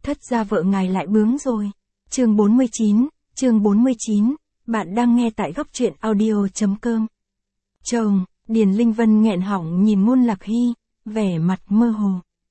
Thất gia vợ ngài lại bướng rồi. Chương 49, bạn đang nghe tại góc truyện audio.com. Chồng, Điền Linh Vân nghẹn họng nhìn Ngôn Lạc Hy, vẻ mặt mơ hồ.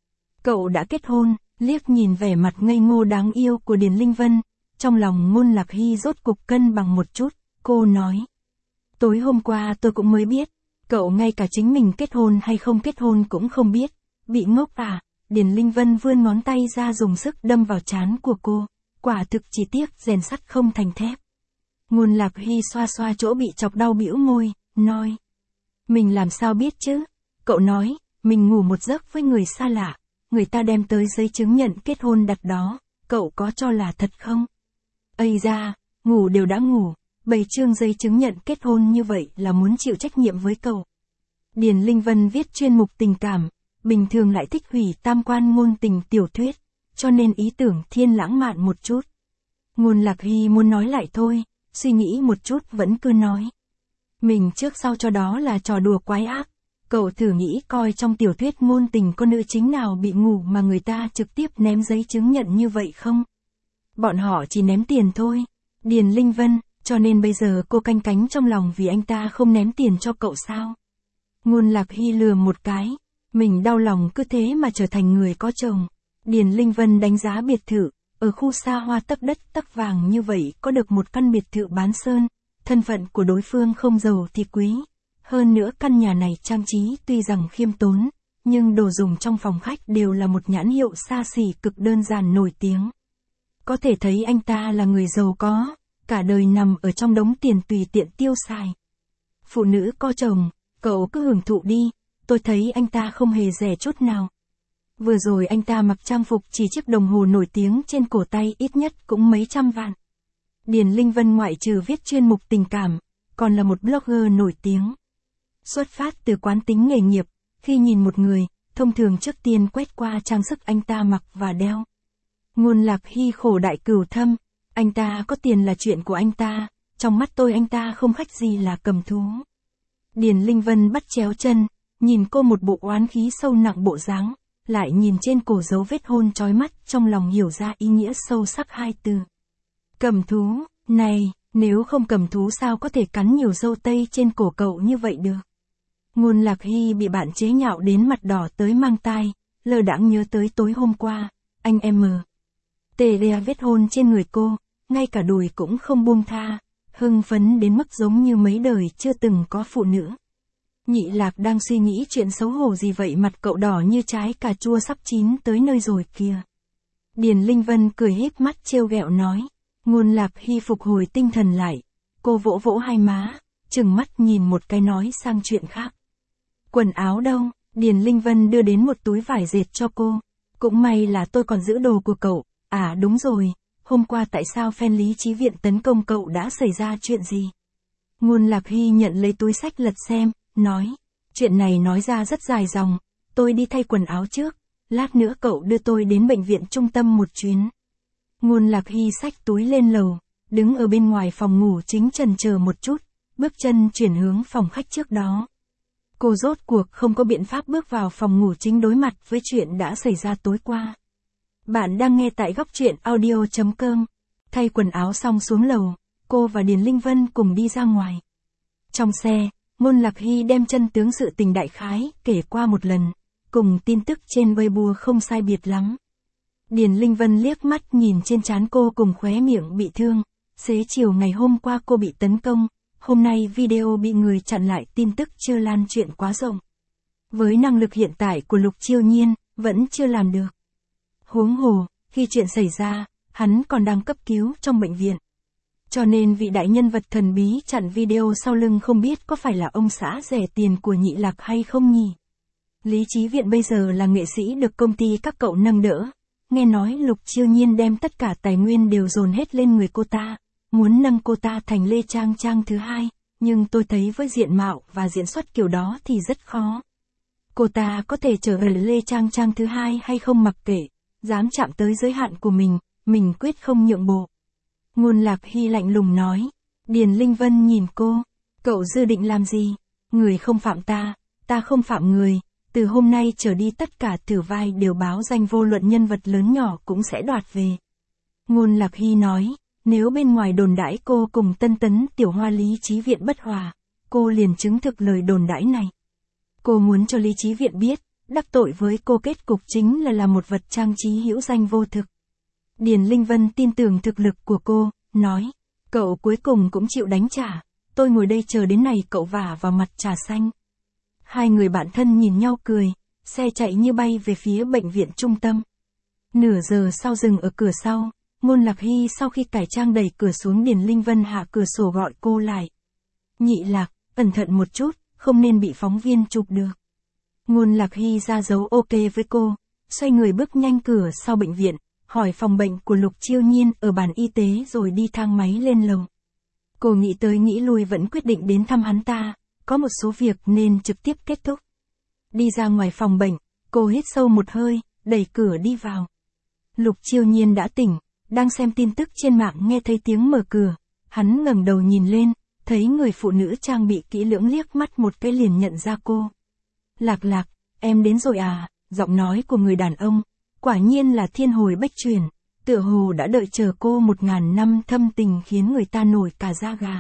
Cậu đã kết hôn, liếc nhìn vẻ mặt ngây ngô đáng yêu của Điền Linh Vân, trong lòng Ngôn Lạc Hy rốt cục cân bằng một chút, cô nói. Tối hôm qua tôi cũng mới biết, cậu ngay cả chính mình kết hôn hay không kết hôn cũng không biết, bị ngốc à? Điền Linh Vân vươn ngón tay ra dùng sức đâm vào trán của cô, quả thực chỉ tiếc rèn sắt không thành thép. Ngôn Lạc Hy xoa xoa chỗ bị chọc đau bĩu môi, nói. Mình làm sao biết chứ? Cậu nói, mình ngủ một giấc với người xa lạ, người ta đem tới giấy chứng nhận kết hôn đặt đó, cậu có cho là thật không? Ây da, ngủ đều đã ngủ, bày trương giấy chứng nhận kết hôn như vậy là muốn chịu trách nhiệm với cậu. Điền Linh Vân viết chuyên mục tình cảm, bình thường lại thích hủy tam quan ngôn tình tiểu thuyết, cho nên ý tưởng thiên lãng mạn một chút. Ngôn Lạc Hy muốn nói lại thôi, suy nghĩ một chút vẫn cứ nói. Mình trước sau cho đó là trò đùa quái ác, cậu thử nghĩ coi trong tiểu thuyết ngôn tình có nữ chính nào bị ngủ mà người ta trực tiếp ném giấy chứng nhận như vậy không? Bọn họ chỉ ném tiền thôi. Điền Linh Vân, cho nên bây giờ cô canh cánh trong lòng vì anh ta không ném tiền cho cậu sao? Ngôn Lạc Hy lừa một cái, mình đau lòng cứ thế mà trở thành người có chồng. Điền Linh Vân đánh giá biệt thự, ở khu xa hoa tấp đất tấp vàng như vậy có được một căn biệt thự bán sơn, thân phận của đối phương không giàu thì quý. Hơn nữa căn nhà này trang trí tuy rằng khiêm tốn, nhưng đồ dùng trong phòng khách đều là một nhãn hiệu xa xỉ cực đơn giản nổi tiếng. Có thể thấy anh ta là người giàu có, cả đời nằm ở trong đống tiền tùy tiện tiêu xài. Phụ nữ có chồng, cậu cứ hưởng thụ đi, tôi thấy anh ta không hề rẻ chút nào. Vừa rồi anh ta mặc trang phục chỉ chiếc đồng hồ nổi tiếng trên cổ tay ít nhất cũng mấy trăm vạn. Điền Linh Vân ngoại trừ viết chuyên mục tình cảm, còn là một blogger nổi tiếng. Xuất phát từ quán tính nghề nghiệp, khi nhìn một người, thông thường trước tiên quét qua trang sức anh ta mặc và đeo. Ngôn Lạc Hy khổ đại cửu thâm, anh ta có tiền là chuyện của anh ta, trong mắt tôi anh ta không khác gì là cầm thú. Điền Linh Vân bắt chéo chân, nhìn cô một bộ oán khí sâu nặng bộ dáng, lại nhìn trên cổ dấu vết hôn chói mắt, trong lòng hiểu ra ý nghĩa sâu sắc hai từ. Cầm thú, này, nếu không cầm thú sao có thể cắn nhiều dâu tây trên cổ cậu như vậy được. Ngôn Lạc Hy bị bạn chế nhạo đến mặt đỏ tới mang tai, lơ đãng nhớ tới tối hôm qua, anh M.T.D. vết hôn trên người cô, ngay cả đùi cũng không buông tha, hưng phấn đến mức giống như mấy đời chưa từng có phụ nữ. Nhị Lạc đang suy nghĩ chuyện xấu hổ gì vậy, mặt cậu đỏ như trái cà chua sắp chín tới nơi rồi kìa. Điền Linh Vân cười híp mắt trêu ghẹo nói. Ngôn Lạc Hy phục hồi tinh thần lại, cô vỗ vỗ hai má, trừng mắt nhìn một cái nói sang chuyện khác. Quần áo đâu? Điền Linh Vân đưa đến một túi vải dệt cho cô. Cũng may là tôi còn giữ đồ của cậu. À đúng rồi, hôm qua tại sao fan Lý Chí Viện tấn công cậu, đã xảy ra chuyện gì? Ngôn Lạc Hy nhận lấy túi sách lật xem, nói. Chuyện này nói ra rất dài dòng, tôi đi thay quần áo trước, lát nữa cậu đưa tôi đến bệnh viện trung tâm một chuyến. Ngôn Lạc Hy xách túi lên lầu, đứng ở bên ngoài phòng ngủ chính chần chờ một chút, bước chân chuyển hướng phòng khách trước đó. Cô rốt cuộc không có biện pháp bước vào phòng ngủ chính đối mặt với chuyện đã xảy ra tối qua. Bạn đang nghe tại góc truyện audio.com. Thay quần áo xong xuống lầu, cô và Điền Linh Vân cùng đi ra ngoài. Trong xe, Ngôn Lạc Hy đem chân tướng sự tình đại khái kể qua một lần, cùng tin tức trên Weibo không sai biệt lắm. Điền Linh Vân liếc mắt nhìn trên trán cô cùng khóe miệng bị thương, xế chiều ngày hôm qua cô bị tấn công, hôm nay video bị người chặn lại, tin tức chưa lan truyền quá rộng. Với năng lực hiện tại của Lục Chiêu Nhiên, vẫn chưa làm được. Huống hồ, khi chuyện xảy ra, hắn còn đang cấp cứu trong bệnh viện. Cho nên vị đại nhân vật thần bí chặn video sau lưng không biết có phải là ông xã rẻ tiền của Nhị Lạc hay không nhỉ? Lý Chí Viện bây giờ là nghệ sĩ được công ty các cậu nâng đỡ. Nghe nói Lục Chiêu Nhiên đem tất cả tài nguyên đều dồn hết lên người cô ta, muốn nâng cô ta thành Lê Trang Trang thứ hai, nhưng tôi thấy với diện mạo và diễn xuất kiểu đó thì rất khó. Cô ta có thể trở về Lê Trang Trang thứ hai hay không mặc kệ, dám chạm tới giới hạn của mình quyết không nhượng bộ. Ngôn Lạc Hy lạnh lùng nói. Điền Linh Vân nhìn cô, cậu dự định làm gì? Người không phạm ta, ta không phạm người, Từ hôm nay trở đi tất cả thử vai đều báo danh vô luận nhân vật lớn nhỏ cũng sẽ đoạt về. Ngôn Lạc Hy nói, nếu bên ngoài đồn đãi cô cùng Tân Tấn Tiểu Hoa Lý Chí Viện bất hòa, cô liền chứng thực lời đồn đãi này. Cô muốn cho Lý Chí Viện biết, đắc tội với cô kết cục chính là một vật trang trí hữu danh vô thực. Điền Linh Vân tin tưởng thực lực của cô, nói, cậu cuối cùng cũng chịu đánh trả, tôi ngồi đây chờ đến này cậu vả vào mặt trà xanh. Hai người bạn thân nhìn nhau cười, xe chạy như bay về phía bệnh viện trung tâm. Nửa giờ sau dừng ở cửa sau, Ngôn Lạc Hy sau khi cải trang đẩy cửa xuống, Điền Linh Vân hạ cửa sổ gọi cô lại. Nhị Lạc, cẩn thận một chút, không nên bị phóng viên chụp được. Ngôn Lạc Hy ra dấu ok với cô, xoay người bước nhanh cửa sau bệnh viện, hỏi phòng bệnh của Lục Chiêu Nhiên ở bàn y tế rồi đi thang máy lên lầu. Cô nghĩ tới nghĩ lui vẫn quyết định đến thăm hắn ta, có một số việc nên trực tiếp kết thúc. Đi ra ngoài phòng bệnh, cô hít sâu một hơi, đẩy cửa đi vào. Lục Chiêu Nhiên đã tỉnh, đang xem tin tức trên mạng nghe thấy tiếng mở cửa, hắn ngẩng đầu nhìn lên, thấy người phụ nữ trang bị kỹ lưỡng liếc mắt một cái liền nhận ra cô. Lạc Lạc, em đến rồi à, giọng nói của người đàn ông, quả nhiên là thiên hồi bách chuyển, tựa hồ đã đợi chờ cô 1000 năm thâm tình khiến người ta nổi cả da gà.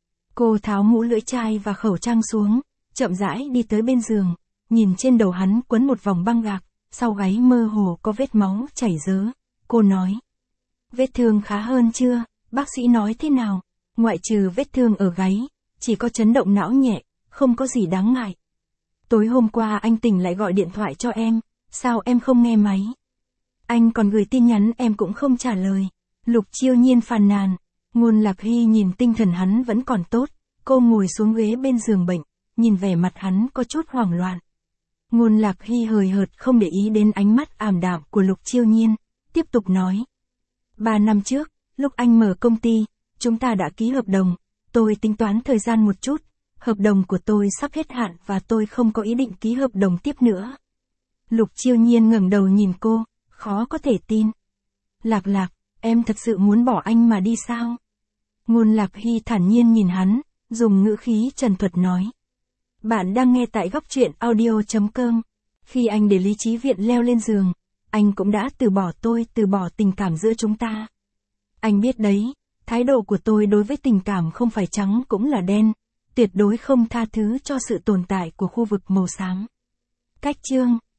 Cô tháo mũ lưỡi chai và khẩu trang xuống, chậm rãi đi tới bên giường, nhìn trên đầu hắn quấn một vòng băng gạc, sau gáy mơ hồ có vết máu chảy rớ. Cô nói, vết thương khá hơn chưa, bác sĩ nói thế nào? Ngoại trừ vết thương ở gáy, chỉ có chấn động não nhẹ, không có gì đáng ngại. Tối hôm qua anh tỉnh lại gọi điện thoại cho em, sao em không nghe máy? Anh còn gửi tin nhắn em cũng không trả lời. Lục Chiêu Nhiên phàn nàn. Ngôn Lạc Hy nhìn tinh thần hắn vẫn còn tốt, cô ngồi xuống ghế bên giường bệnh, nhìn vẻ mặt hắn có chút hoảng loạn. Ngôn Lạc Hy hời hợt không để ý đến ánh mắt ảm đạm của Lục Chiêu Nhiên, tiếp tục nói. 3 năm trước, lúc anh mở công ty, chúng ta đã ký hợp đồng, tôi tính toán thời gian một chút, hợp đồng của tôi sắp hết hạn và tôi không có ý định ký hợp đồng tiếp nữa. Lục Chiêu Nhiên ngẩng đầu nhìn cô, khó có thể tin. Lạc Lạc, em thật sự muốn bỏ anh mà đi sao? Ngôn Lạc Hy thản nhiên nhìn hắn, dùng ngữ khí trần thuật nói. Bạn đang nghe tại góc truyện audio.com. Khi anh để Lý Chí Viện leo lên giường, anh cũng đã từ bỏ tôi, từ bỏ tình cảm giữa chúng ta. Anh biết đấy, thái độ của tôi đối với tình cảm không phải trắng cũng là đen, tuyệt đối không tha thứ cho sự tồn tại của khu vực màu xám. Cách chương